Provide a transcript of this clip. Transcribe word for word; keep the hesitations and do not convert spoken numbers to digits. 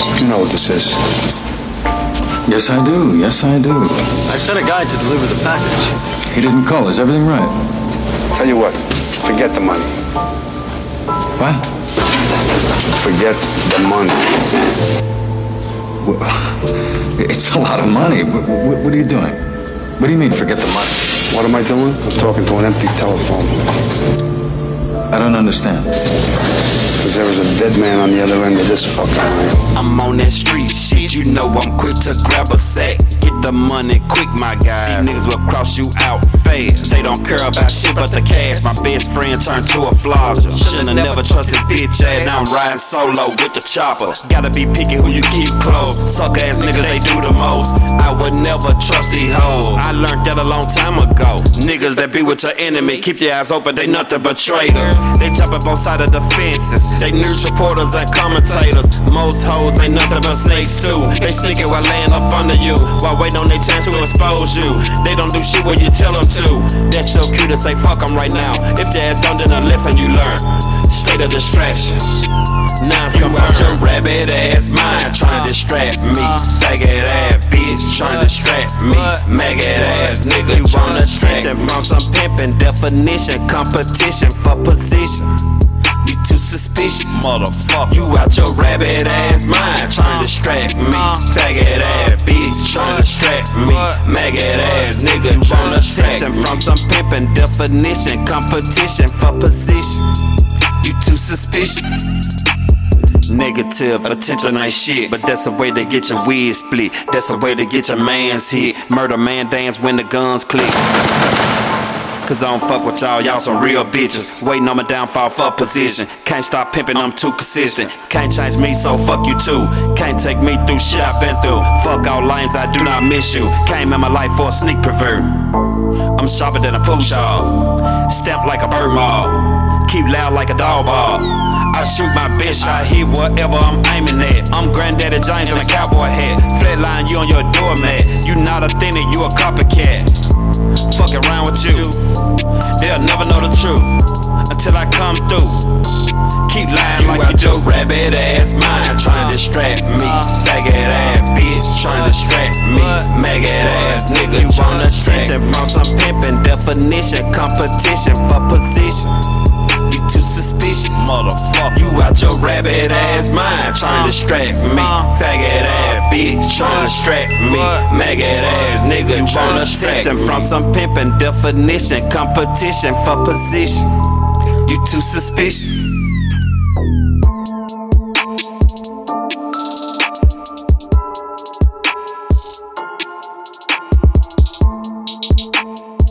You know what this is. Yes, I do. Yes, I do. I sent a guy to deliver the package. He didn't call. Is everything right? Tell you what, forget the money. What? Forget the money. It's a lot of money. What, what, what are you doing? What do you mean, forget the money? What am I doing? I'm talking to an empty telephone. I don't understand. Because there was a dead man on the other end of this fucking line. I'm on that street shit, you know I'm quick to grab a sack. Get the money quick, my guy. These niggas will cross you out fast. They don't care about shit but the cash. My best friend turned to a flogger. Should've never trusted bitch ass. Now I'm riding solo with the chopper. Gotta be picky who you keep close. Suck ass niggas, they do the most. I would never trust these hoes. I learned that a long time ago. Niggas that be with your enemy, keep your eyes open, they nothing but traitors. They jump up on side of the fences. They news reporters and commentators. Most hoes ain't nothing but snakes too. They sneaking while laying up under you, while waiting on their chance to expose you. They don't do shit when you tell them to. That's so cute to say fuck them right now. If your ass don't, then a lesson you learn. State of distraction. Now it's confirmed. Your rabbit ass mind trying to distract me. Faggot ass bitch trying to distract me. Maggot ass nigga you want attention from some pimpin'. Definition, competition for position. You too suspicious, motherfucker. You out your rabbit ass mind trying to distract me. Faggot ass bitch trying to distract me. Maggot ass nigga want attention from some pimpin'. Definition, competition for position. You too suspicious. Negative attention ain't shit, but that's a way to get your wig split. That's a way to get your mans hit. Murder man dance when the guns click. Cause I don't fuck with y'all, y'all some real bitches. Waiting on my downfall for position. Can't stop pimping, I'm too consistent. Can't change me, so fuck you too. Can't take me through shit I've been through. Fuck all lines, I do not miss you. Came in my life for a sneak pervert. I'm sharper than a push off. Stamped like a bird mob. Keep loud like a dog ball. I shoot my bitch, I hit whatever I'm aiming at. I'm Granddaddy James in a cowboy hat. Flatline you on your doormat. You not authentic, you a copycat. Fuck around with you, they'll never know the truth until I come through. Keep lying you like you do. Rabbit ass mind trying to distract me. Faggot ass bitch trying to distract me. Maggot ass nigga you want attention from some pimpin'. Definition, competition for position. You too suspicious, motherfucker. You out your rabbit ass mind trying to distract me. Faggot ass bitch trying to distract me. Maggot ass nigga you want attention from some pimpin'. Definition, competition for position. You too suspicious.